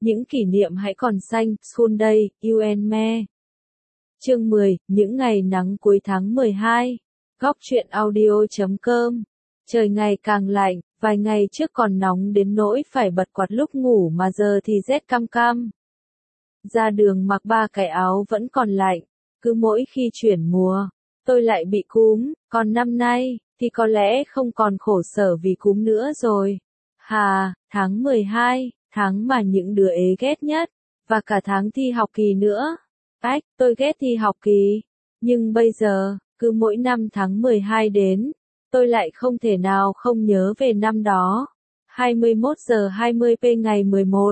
những kỷ niệm hãy còn xanh, School Day, You and Me. Chương 10, những ngày nắng cuối tháng 12. Góc truyện audio.com. Trời ngày càng lạnh, vài ngày trước còn nóng đến nỗi phải bật quạt lúc ngủ mà giờ thì rét căm căm. Ra đường mặc 3 cái áo vẫn còn lạnh, cứ mỗi khi chuyển mùa, tôi lại bị cúm, còn năm nay, thì có lẽ không còn khổ sở vì cúm nữa rồi. Hà, tháng 12, tháng mà những đứa ế ghét nhất, và cả tháng thi học kỳ nữa. Tôi ghét thi học kỳ, nhưng bây giờ, cứ mỗi năm tháng 12 đến, tôi lại không thể nào không nhớ về năm đó. 21 giờ 20 p ngày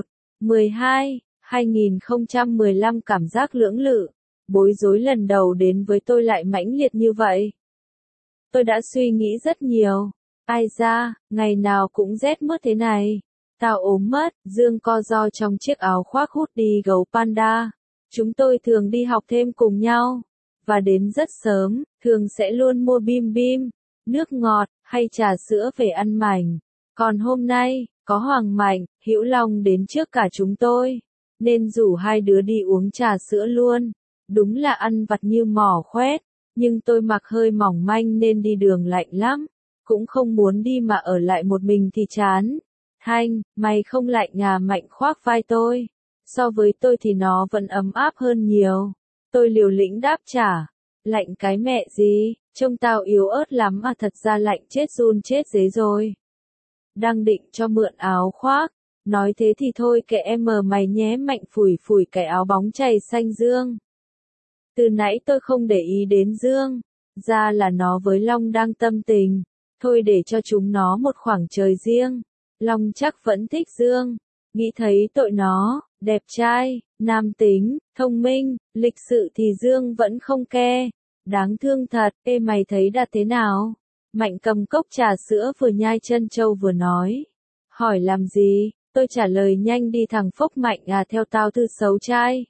11/12/2015 cảm giác lưỡng lự, bối rối lần đầu đến với tôi lại mãnh liệt như vậy. Tôi đã suy nghĩ rất nhiều. Ai da, ngày nào cũng rét mướt thế này. Tao ốm mất, Dương co ro trong chiếc áo khoác hoodie gấu panda. Chúng tôi thường đi học thêm cùng nhau. Và đến rất sớm, thường sẽ luôn mua bim bim, nước ngọt, hay trà sữa về ăn mảnh. Còn hôm nay, có Hoàng Mạnh, Hữu Long đến trước cả chúng tôi. Nên rủ hai đứa đi uống trà sữa luôn. Đúng là ăn vặt như mỏ khoét. Nhưng tôi mặc hơi mỏng manh nên đi đường lạnh lắm. Cũng không muốn đi mà ở lại một mình thì chán. Thanh, mày không lạnh à? Mạnh khoác vai tôi. So với tôi thì nó vẫn ấm áp hơn nhiều. Tôi liều lĩnh đáp trả. Lạnh cái mẹ gì, trông tao yếu ớt lắm à? Thật ra lạnh chết run chết dế rồi. Đang định cho mượn áo khoác. Nói thế thì thôi kệ em mày nhé. Mạnh phủi phủi cái áo bóng chày xanh Dương. Từ nãy tôi không để ý đến Dương. Ra là nó với Long đang tâm tình. Thôi để cho chúng nó một khoảng trời riêng. Long chắc vẫn thích Dương. Nghĩ thấy tội nó, đẹp trai, nam tính, thông minh, lịch sự thì Dương vẫn không ke. Đáng thương thật. Ê mày thấy Đạt thế nào? Mạnh cầm cốc trà sữa vừa nhai chân trâu vừa nói. Hỏi làm gì? Tôi trả lời nhanh đi thằng phốc. Mạnh à, theo tao thư xấu trai.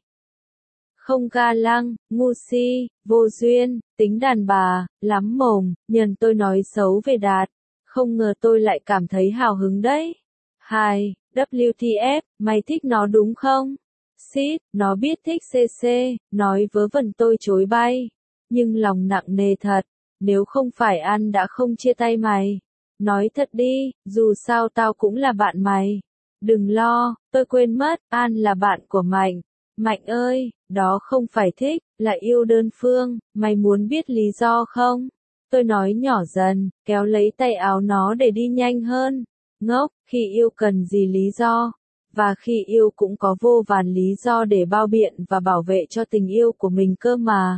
Không ga lăng, ngu si, vô duyên, tính đàn bà, lắm mồm, nhờn tôi nói xấu về Đạt. Không ngờ tôi lại cảm thấy hào hứng đấy. Hai, WTF, mày thích nó đúng không? Xít, nó biết thích CC, nói vớ vẩn tôi chối bay. Nhưng lòng nặng nề thật, nếu không phải An đã không chia tay mày. Nói thật đi, dù sao tao cũng là bạn mày. Đừng lo, tôi quên mất, An là bạn của Mạnh. Mạnh ơi, đó không phải thích, là yêu đơn phương, mày muốn biết lý do không? Tôi nói nhỏ dần, kéo lấy tay áo nó để đi nhanh hơn. Ngốc, khi yêu cần gì lý do? Và khi yêu cũng có vô vàn lý do để bao biện và bảo vệ cho tình yêu của mình cơ mà.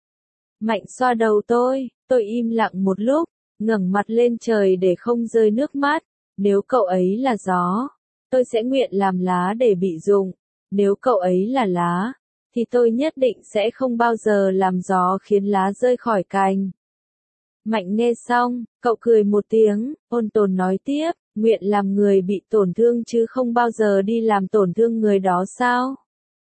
Mạnh xoa đầu tôi im lặng một lúc, ngẩng mặt lên trời để không rơi nước mắt. Nếu cậu ấy là gió, tôi sẽ nguyện làm lá để bị rụng. Nếu cậu ấy là lá, thì tôi nhất định sẽ không bao giờ làm gió khiến lá rơi khỏi cành. Mạnh nghe xong, cậu cười một tiếng, ôn tồn nói tiếp, nguyện làm người bị tổn thương chứ không bao giờ đi làm tổn thương người đó sao?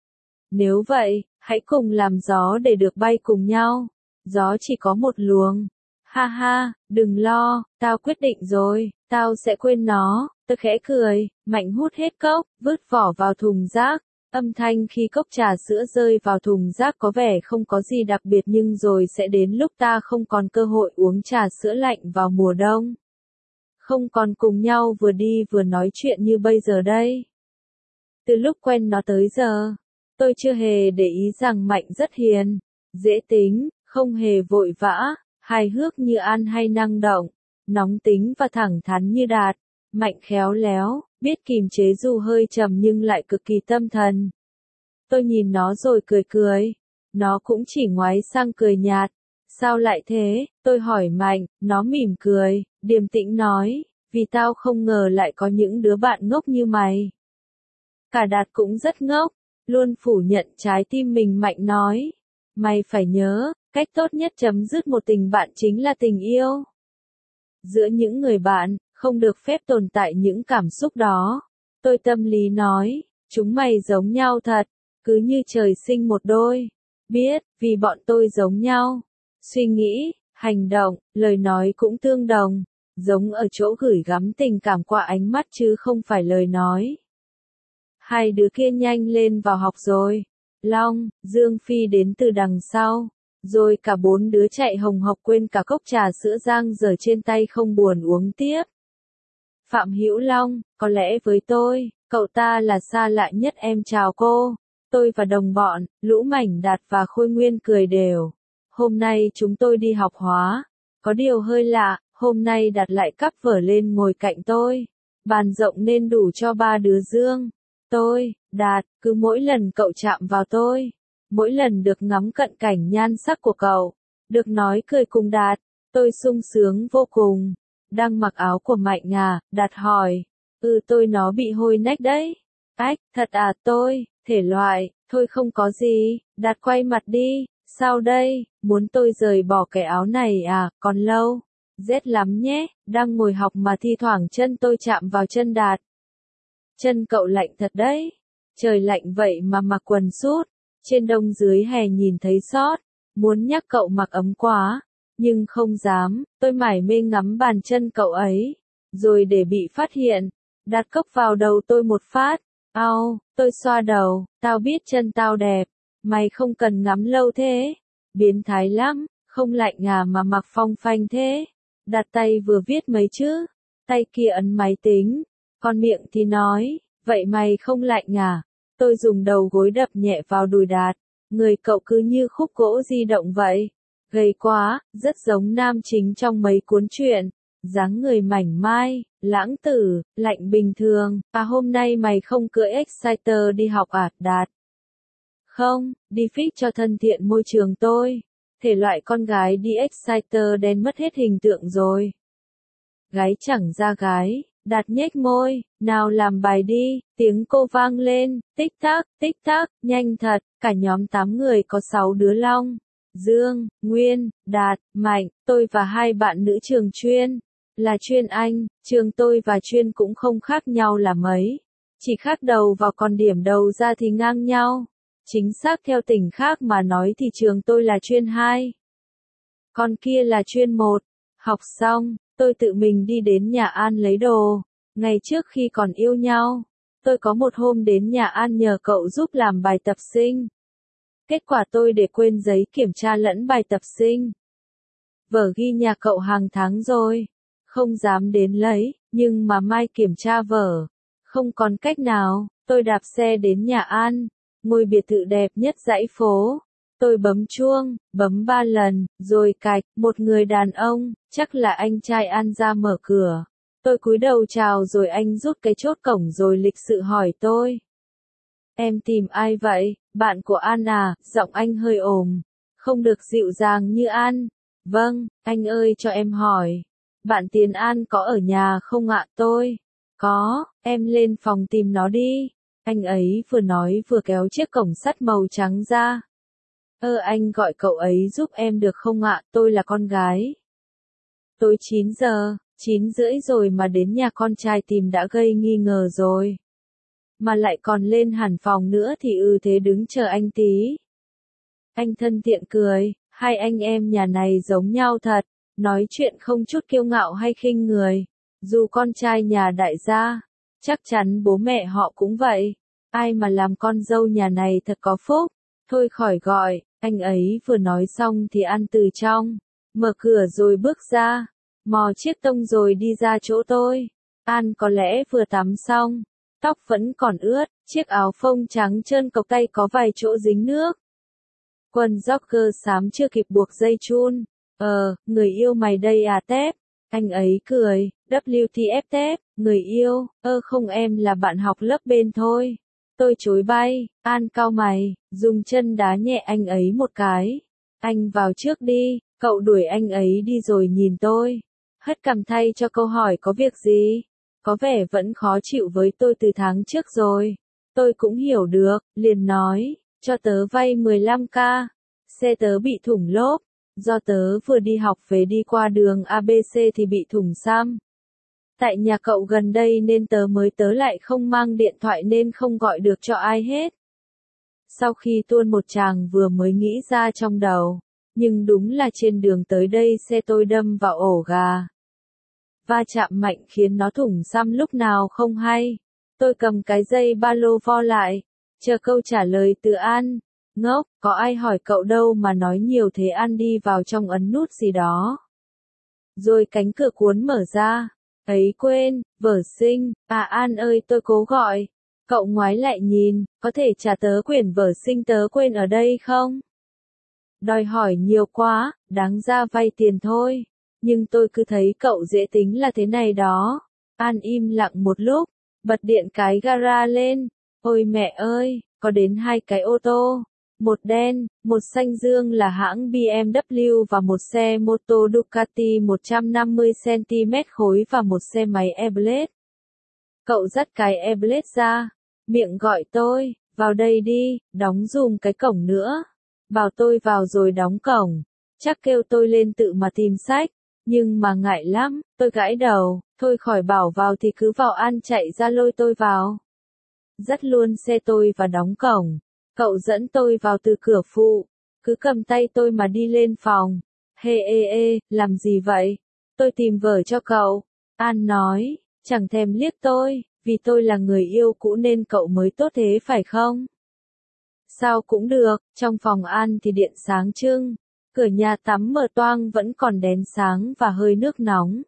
Nếu vậy, hãy cùng làm gió để được bay cùng nhau. Gió chỉ có một luồng. Ha ha, đừng lo, tao quyết định rồi, tao sẽ quên nó. Tôi khẽ cười, Mạnh hút hết cốc, vứt vỏ vào thùng rác. Âm thanh khi cốc trà sữa rơi vào thùng rác có vẻ không có gì đặc biệt, nhưng rồi sẽ đến lúc ta không còn cơ hội uống trà sữa lạnh vào mùa đông. Không còn cùng nhau vừa đi vừa nói chuyện như bây giờ đây. Từ lúc quen nó tới giờ, tôi chưa hề để ý rằng Mạnh rất hiền, dễ tính, không hề vội vã, hài hước như An hay năng động, nóng tính và thẳng thắn như Đạt. Mạnh khéo léo, biết kìm chế dù hơi trầm nhưng lại cực kỳ tâm thần. Tôi nhìn nó rồi cười cười. Nó cũng chỉ ngoái sang cười nhạt. Sao lại thế? Tôi hỏi Mạnh. Nó mỉm cười, điềm tĩnh nói. Vì tao không ngờ lại có những đứa bạn ngốc như mày. Cả Đạt cũng rất ngốc. Luôn phủ nhận trái tim mình. Mạnh nói. Mày phải nhớ, cách tốt nhất chấm dứt một tình bạn chính là tình yêu. Giữa những người bạn, không được phép tồn tại những cảm xúc đó. Tôi tâm lý nói, chúng mày giống nhau thật, cứ như trời sinh một đôi. Biết, vì bọn tôi giống nhau. Suy nghĩ, hành động, lời nói cũng tương đồng, giống ở chỗ gửi gắm tình cảm qua ánh mắt chứ không phải lời nói. Hai đứa kia nhanh lên vào học rồi. Long, Dương Phi đến từ đằng sau. Rồi cả bốn đứa chạy hồng hộc quên cả cốc trà sữa giang dở trên tay không buồn uống tiếp. Phạm Hữu Long, có lẽ với tôi, cậu ta là xa lạ nhất em chào cô. Tôi và đồng bọn, Lũ Mảnh Đạt và Khôi Nguyên cười đều. Hôm nay chúng tôi đi học hóa. Có điều hơi lạ, hôm nay Đạt lại cắp vở lên ngồi cạnh tôi. Bàn rộng nên đủ cho ba đứa Dương. Tôi, Đạt, cứ mỗi lần cậu chạm vào tôi. Mỗi lần được ngắm cận cảnh nhan sắc của cậu. Được nói cười cùng Đạt. Tôi sung sướng vô cùng. Đang mặc áo của Mạnh à, Đạt hỏi. Tôi nó bị hôi nách đấy. Ách, thật à tôi, thể loại, thôi không có gì, Đạt quay mặt đi, sao đây, muốn tôi rời bỏ cái áo này à, còn lâu. Rét lắm nhé, đang ngồi học mà thi thoảng chân tôi chạm vào chân Đạt. Chân cậu lạnh thật đấy. Trời lạnh vậy mà mặc quần sút, trên đông dưới hè nhìn thấy sót, muốn nhắc cậu mặc ấm quá. Nhưng không dám, tôi mải mê ngắm bàn chân cậu ấy. Rồi để bị phát hiện, Đạt cốc vào đầu tôi một phát. Au, tôi xoa đầu, tao biết chân tao đẹp. Mày không cần ngắm lâu thế. Biến thái lắm, không lạnh à mà mặc phong phanh thế. Đạt tay vừa viết mấy chữ, tay kia ấn máy tính. Còn miệng thì nói, vậy mày không lạnh à? Tôi dùng đầu gối đập nhẹ vào đùi Đạt. Người cậu cứ như khúc gỗ di động vậy. Gầy quá, rất giống nam chính trong mấy cuốn truyện. Dáng người mảnh mai, lãng tử, lạnh bình thường. À hôm nay mày không cưỡi Exciter đi học à, Đạt? Không, đi fix cho thân thiện môi trường tôi. Thể loại con gái đi Exciter đen mất hết hình tượng rồi. Gái chẳng ra gái, Đạt nhếch môi, nào làm bài đi, tiếng cô vang lên, tích tắc, nhanh thật, cả nhóm 8 người có 6 đứa Long. Dương, Nguyên, Đạt, Mạnh, tôi và hai bạn nữ trường chuyên. Là chuyên Anh, trường tôi và chuyên cũng không khác nhau là mấy. Chỉ khác đầu vào còn điểm đầu ra thì ngang nhau. Chính xác theo tỉnh khác mà nói thì trường tôi là chuyên 2. Còn kia là chuyên 1. Học xong, tôi tự mình đi đến nhà An lấy đồ. Ngày trước khi còn yêu nhau, tôi có một hôm đến nhà An nhờ cậu giúp làm bài tập sinh. Kết quả tôi để quên giấy kiểm tra lẫn bài tập sinh. Vở ghi nhà cậu hàng tháng rồi. Không dám đến lấy, nhưng mà mai kiểm tra vở. Không còn cách nào, tôi đạp xe đến nhà An. Ngôi biệt thự đẹp nhất dãy phố. Tôi bấm chuông, bấm 3 lần, rồi cạch, một người đàn ông, chắc là anh trai An ra mở cửa. Tôi cúi đầu chào rồi anh rút cái chốt cổng rồi lịch sự hỏi tôi. Em tìm ai vậy, bạn của An à, giọng anh hơi ồm, không được dịu dàng như An. Vâng, anh ơi cho em hỏi, bạn Tiền An có ở nhà không ạ tôi? Có, em lên phòng tìm nó đi. Anh ấy vừa nói vừa kéo chiếc cổng sắt màu trắng ra. Anh gọi cậu ấy giúp em được không ạ, tôi là con gái. Tối 9 giờ, 9 rưỡi rồi mà đến nhà con trai tìm đã gây nghi ngờ rồi. Mà lại còn lên hẳn phòng nữa thì thế đứng chờ anh tí. Anh thân thiện cười, hai anh em nhà này giống nhau thật, nói chuyện không chút kiêu ngạo hay khinh người. Dù con trai nhà đại gia, chắc chắn bố mẹ họ cũng vậy. Ai mà làm con dâu nhà này thật có phúc. Thôi khỏi gọi, anh ấy vừa nói xong thì An từ trong, mở cửa rồi bước ra, mò chiếc tông rồi đi ra chỗ tôi. An có lẽ vừa tắm xong, tóc vẫn còn ướt, chiếc áo phông trắng trơn cộc tay có vài chỗ dính nước. Quần jogger xám chưa kịp buộc dây chun. Người yêu mày đây à Tép. Anh ấy cười, WTF Tép, người yêu, không em là bạn học lớp bên thôi. Tôi chối bay, An cau mày, dùng chân đá nhẹ anh ấy một cái. Anh vào trước đi, cậu đuổi anh ấy đi rồi nhìn tôi. Hất cằm thay cho câu hỏi có việc gì? Có vẻ vẫn khó chịu với tôi từ tháng trước rồi. Tôi cũng hiểu được, liền nói, cho tớ vay 15k. Xe tớ bị thủng lốp, do tớ vừa đi học về đi qua đường ABC thì bị thủng xăm. Tại nhà cậu gần đây nên tớ lại không mang điện thoại nên không gọi được cho ai hết. Sau khi tuôn một tràng vừa mới nghĩ ra trong đầu, nhưng đúng là trên đường tới đây xe tôi đâm vào ổ gà. Va chạm mạnh khiến nó thủng xăm lúc nào không hay. Tôi cầm cái dây ba lô vo lại, chờ câu trả lời từ An. Ngốc, có ai hỏi cậu đâu mà nói nhiều thế. An đi vào trong ấn nút gì đó. Rồi cánh cửa cuốn mở ra. Ấy quên, Vở Sinh, à An ơi tôi cố gọi. Cậu ngoái lại nhìn, có thể trả tớ quyển Vở Sinh tớ quên ở đây không? Đòi hỏi nhiều quá, đáng ra vay tiền thôi. Nhưng tôi cứ thấy cậu dễ tính là thế này đó. An im lặng một lúc, bật điện cái gara lên. Ôi mẹ ơi, có đến 2 cái ô tô. Một đen, một xanh dương là hãng BMW và một xe mô tô Ducati 150cm khối và một xe máy Airblade. Cậu dắt cái Airblade ra, miệng gọi tôi, vào đây đi, đóng dùm cái cổng nữa. Bảo tôi vào rồi đóng cổng, chắc kêu tôi lên tự mà tìm sách, nhưng mà ngại lắm, tôi gãi đầu, thôi khỏi bảo vào thì cứ vào. An chạy ra lôi tôi vào. Dắt luôn xe tôi và đóng cổng. Cậu dẫn tôi vào từ cửa phụ, cứ cầm tay tôi mà đi lên phòng. Làm gì vậy? Tôi tìm vở cho cậu. An nói, chẳng thèm liếc tôi, vì tôi là người yêu cũ nên cậu mới tốt thế phải không? Sao cũng được, trong phòng An thì điện sáng trưng, cửa nhà tắm mở toang vẫn còn đèn sáng và hơi nước nóng.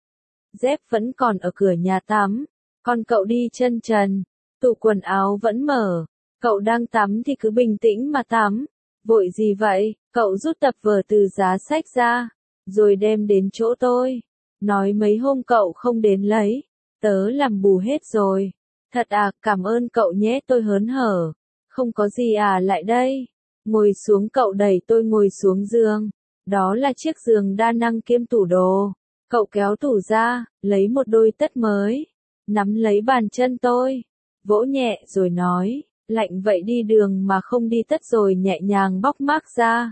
Dép vẫn còn ở cửa nhà tắm, còn cậu đi chân trần, tủ quần áo vẫn mở. Cậu đang tắm thì cứ bình tĩnh mà tắm. Vội gì vậy? Cậu rút tập vở từ giá sách ra, rồi đem đến chỗ tôi. Nói mấy hôm cậu không đến lấy, tớ làm bù hết rồi. Thật à, cảm ơn cậu nhé, tôi hớn hở. Không có gì à, lại đây. Ngồi xuống. Cậu đẩy tôi ngồi xuống giường. Đó là chiếc giường đa năng kiêm tủ đồ. Cậu kéo tủ ra, lấy một đôi tất mới, nắm lấy bàn chân tôi, vỗ nhẹ rồi nói. Lạnh vậy đi đường mà không đi tất, rồi nhẹ nhàng bóc mác ra.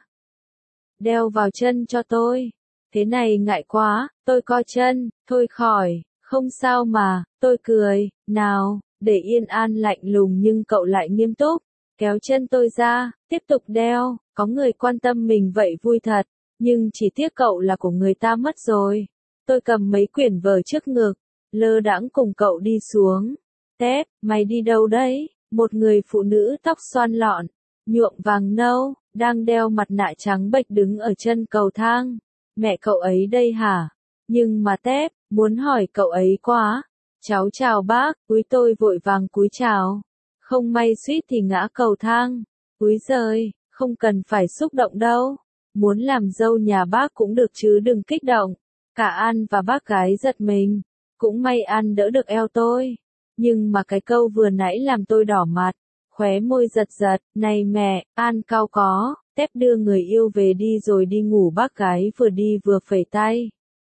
Đeo vào chân cho tôi. Thế này ngại quá, tôi co chân, thôi khỏi, không sao mà, tôi cười, nào, để yên. An lạnh lùng nhưng cậu lại nghiêm túc, kéo chân tôi ra, tiếp tục đeo, có người quan tâm mình vậy vui thật, nhưng chỉ tiếc cậu là của người ta mất rồi. Tôi cầm mấy quyển vở trước ngực, lơ đãng cùng cậu đi xuống. Tép, mày đi đâu đấy? Một người phụ nữ tóc xoăn lọn, nhuộm vàng nâu, đang đeo mặt nạ trắng bệch đứng ở chân cầu thang. Mẹ cậu ấy đây hả? Nhưng mà Tép, muốn hỏi cậu ấy quá. Cháu chào bác, cúi. Tôi vội vàng cúi chào. Không may suýt thì ngã cầu thang. Úi giời, không cần phải xúc động đâu. Muốn làm dâu nhà bác cũng được chứ đừng kích động. Cả An và bác gái giật mình. Cũng may An đỡ được eo tôi. Nhưng mà cái câu vừa nãy làm tôi đỏ mặt, khóe môi giật giật. Này mẹ, An cao có. Tép đưa người yêu về đi rồi đi ngủ. Bác gái vừa đi vừa phẩy tay.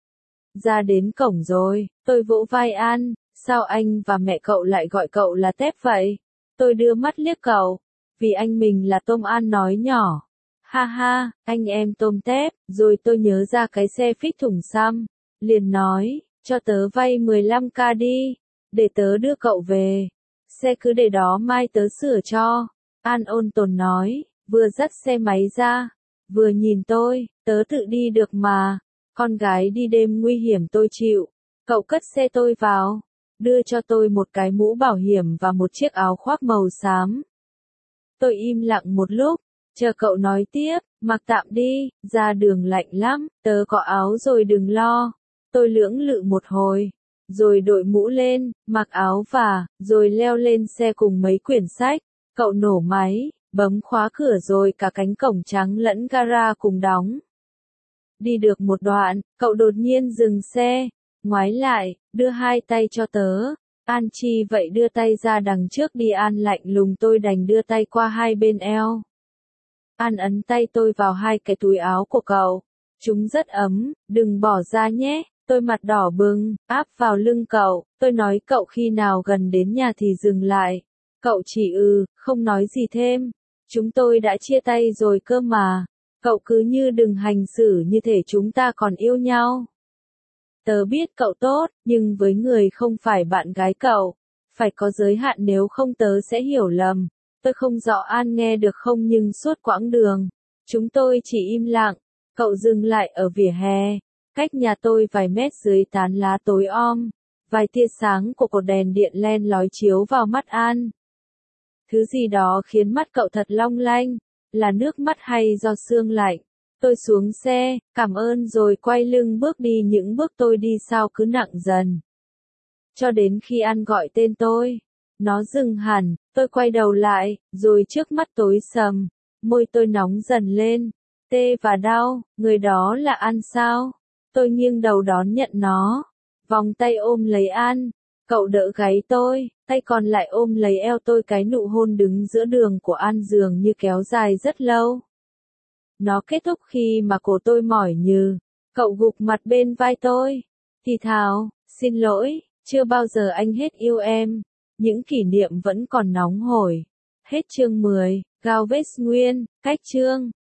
Ra đến cổng rồi, tôi vỗ vai An. Sao anh và mẹ cậu lại gọi cậu là Tép vậy? Tôi đưa mắt liếc cậu. Vì anh mình là Tôm. An nói nhỏ. Ha ha, anh em Tôm Tép. Rồi tôi nhớ ra cái xe phích thùng xăm. Liền nói, cho tớ vay 15k đi. Để tớ đưa cậu về. Xe cứ để đó, mai tớ sửa cho. An ôn tồn nói, vừa dắt xe máy ra, vừa nhìn tôi. Tớ tự đi được mà. Con gái đi đêm nguy hiểm tôi chịu. Cậu cất xe tôi vào, đưa cho tôi một cái mũ bảo hiểm và một chiếc áo khoác màu xám. Tôi im lặng một lúc, chờ cậu nói tiếp. Mặc tạm đi, ra đường lạnh lắm, tớ có áo rồi đừng lo. Tôi lưỡng lự một hồi, rồi đội mũ lên, mặc áo và, rồi leo lên xe cùng mấy quyển sách. Cậu nổ máy, bấm khóa cửa rồi cả cánh cổng trắng lẫn gara cùng đóng. Đi được một đoạn, cậu đột nhiên dừng xe, ngoái lại, đưa hai tay cho tớ. An chi vậy, đưa tay ra đằng trước đi. An lạnh lùng. Tôi đành đưa tay qua hai bên eo. An ấn tay tôi vào hai cái túi áo của cậu. Chúng rất ấm, đừng bỏ ra nhé. Tôi mặt đỏ bừng, áp vào lưng cậu. Tôi nói cậu khi nào gần đến nhà thì dừng lại. Cậu chỉ không nói gì thêm. Chúng tôi đã chia tay rồi cơ mà. Cậu cứ như đừng hành xử như thể chúng ta còn yêu nhau. Tớ biết cậu tốt, nhưng với người không phải bạn gái cậu, phải có giới hạn, nếu không tớ sẽ hiểu lầm. Tôi không rõ An nghe được không, nhưng suốt quãng đường, chúng tôi chỉ im lặng. Cậu dừng lại ở vỉa hè, cách nhà tôi vài mét dưới tán lá tối om, Vài tia sáng của cột đèn điện len lói chiếu vào mắt An. Thứ gì đó khiến mắt cậu thật long lanh, là nước mắt hay do sương lạnh. Tôi xuống xe, cảm ơn rồi quay lưng bước đi, những bước tôi đi sao cứ nặng dần. Cho đến khi An gọi tên tôi, nó dừng hẳn, tôi quay đầu lại, rồi trước mắt tối sầm, môi tôi nóng dần lên, tê và đau, người đó là An sao? Tôi nghiêng đầu đón nhận nó, vòng tay ôm lấy An, cậu đỡ gáy tôi, tay còn lại ôm lấy eo tôi, cái nụ hôn đứng giữa đường của An dường như kéo dài rất lâu. Nó kết thúc khi mà cổ tôi mỏi nhừ, cậu gục mặt bên vai tôi, thì thào, xin lỗi, chưa bao giờ anh hết yêu em, những kỷ niệm vẫn còn nóng hổi. Hết chương 10, Galvez Nguyên, cách chương.